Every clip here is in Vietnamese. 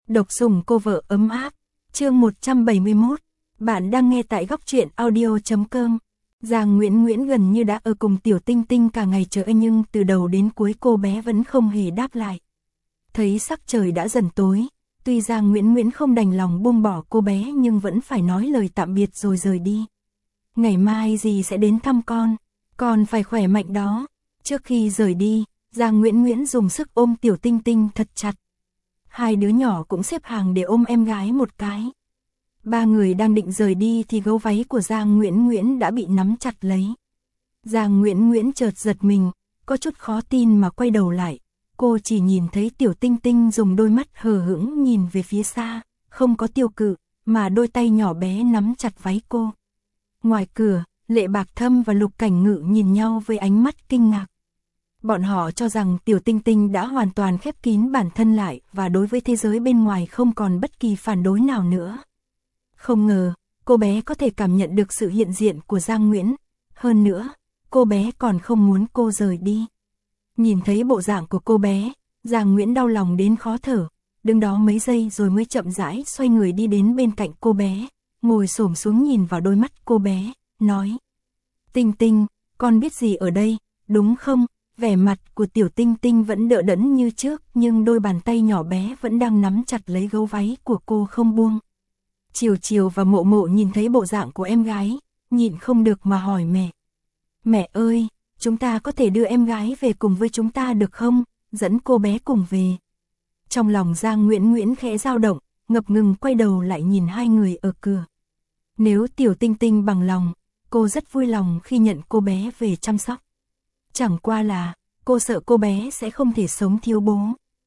Độc sủng cô vợ ấm áp. Chương 171. Bạn đang nghe tại góc truyện audio.com. Giang Nguyễn Nguyễn gần như đã ở cùng Tiểu Tinh Tinh cả ngày trời nhưng từ đầu đến cuối cô bé vẫn không hề đáp lại. Thấy sắc trời đã dần tối, tuy Giang Nguyễn Nguyễn không đành lòng buông bỏ cô bé nhưng vẫn phải nói lời tạm biệt rồi rời đi. Ngày mai dì sẽ đến thăm con phải khỏe mạnh đó. Trước khi rời đi, Giang Nguyễn Nguyễn dùng sức ôm Tiểu Tinh Tinh thật chặt. Hai đứa nhỏ cũng xếp hàng để ôm em gái một cái. Ba người đang định rời đi thì gấu váy của Giang Nguyễn Nguyễn đã bị nắm chặt lấy. Giang Nguyễn Nguyễn chợt giật mình, có chút khó tin mà quay đầu lại. Cô chỉ nhìn thấy Tiểu Tinh Tinh dùng đôi mắt hờ hững nhìn về phía xa, không có tiêu cự, mà đôi tay nhỏ bé nắm chặt váy cô. Ngoài cửa, Lệ Bạc Thâm và Lục Cảnh Ngự nhìn nhau với ánh mắt kinh ngạc. Bọn họ cho rằng Tiểu Tinh Tinh đã hoàn toàn khép kín bản thân lại và đối với thế giới bên ngoài không còn bất kỳ phản đối nào nữa. Không ngờ, cô bé có thể cảm nhận được sự hiện diện của Giang Nguyễn. Hơn nữa, cô bé còn không muốn cô rời đi. Nhìn thấy bộ dạng của cô bé, Giang Nguyễn đau lòng đến khó thở. Đứng đó mấy giây rồi mới chậm rãi xoay người đi đến bên cạnh cô bé, ngồi xổm xuống nhìn vào đôi mắt cô bé, nói: Tinh Tinh, con biết gì ở đây, đúng không? Vẻ mặt của Tiểu Tinh Tinh vẫn đờ đẫn như trước nhưng đôi bàn tay nhỏ bé vẫn đang nắm chặt lấy gấu váy của cô không buông. Chiều Chiều và Mộ Mộ nhìn thấy bộ dạng của em gái, nhịn không được mà hỏi mẹ. Mẹ ơi, chúng ta có thể đưa em gái về cùng với chúng ta được không? Dẫn cô bé cùng về. Trong lòng Giang Nguyễn Nguyễn khẽ dao động, ngập ngừng quay đầu lại nhìn hai người ở cửa. Nếu Tiểu Tinh Tinh bằng lòng, cô rất vui lòng khi nhận cô bé về chăm sóc. Chẳng qua là, cô sợ cô bé sẽ không thể sống thiếu bố.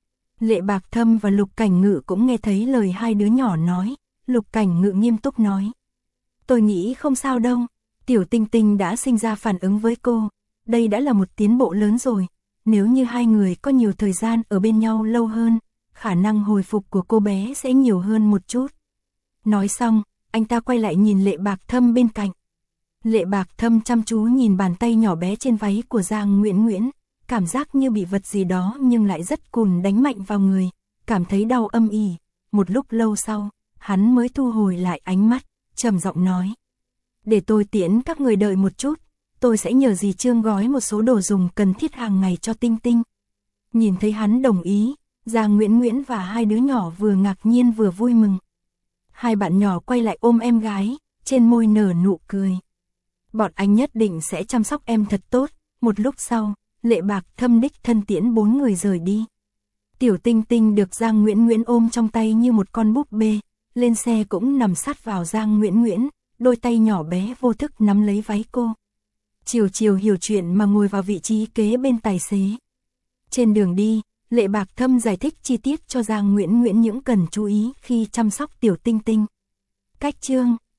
Lệ Bạc Thâm và Lục Cảnh Ngự cũng nghe thấy lời hai đứa nhỏ nói. Lục Cảnh Ngự nghiêm túc nói: Tôi nghĩ không sao đâu, Tiểu Tinh Tinh đã sinh ra phản ứng với cô, đây đã là một tiến bộ lớn rồi. Nếu như hai người có nhiều thời gian ở bên nhau lâu hơn, khả năng hồi phục của cô bé sẽ nhiều hơn một chút. Nói xong, anh ta quay lại nhìn Lệ Bạc Thâm bên cạnh. Lệ Bạc Thâm chăm chú nhìn bàn tay nhỏ bé trên váy của Giang Nguyễn Nguyễn, cảm giác như bị vật gì đó nhưng lại rất cùn đánh mạnh vào người, cảm thấy đau âm ỉ. Một lúc lâu sau, hắn mới thu hồi lại ánh mắt, trầm giọng nói: Để tôi tiễn các người đợi một chút, tôi sẽ nhờ dì Trương gói một số đồ dùng cần thiết hàng ngày cho Tinh Tinh. Nhìn thấy hắn đồng ý, Giang Nguyễn Nguyễn và hai đứa nhỏ vừa ngạc nhiên vừa vui mừng. Hai bạn nhỏ quay lại ôm em gái, trên môi nở nụ cười. Bọn anh nhất định sẽ chăm sóc em thật tốt. Một lúc sau, Lệ Bạc Thâm đích thân tiễn bốn người rời đi. Tiểu Tinh Tinh được Giang Nguyễn Nguyễn ôm trong tay như một con búp bê, lên xe cũng nằm sát vào Giang Nguyễn Nguyễn, đôi tay nhỏ bé vô thức nắm lấy váy cô. Chiều Chiều hiểu chuyện mà ngồi vào vị trí kế bên tài xế. Trên đường đi, Lệ Bạc Thâm giải thích chi tiết cho Giang Nguyễn Nguyễn những cần chú ý khi chăm sóc Tiểu Tinh Tinh. Cách chương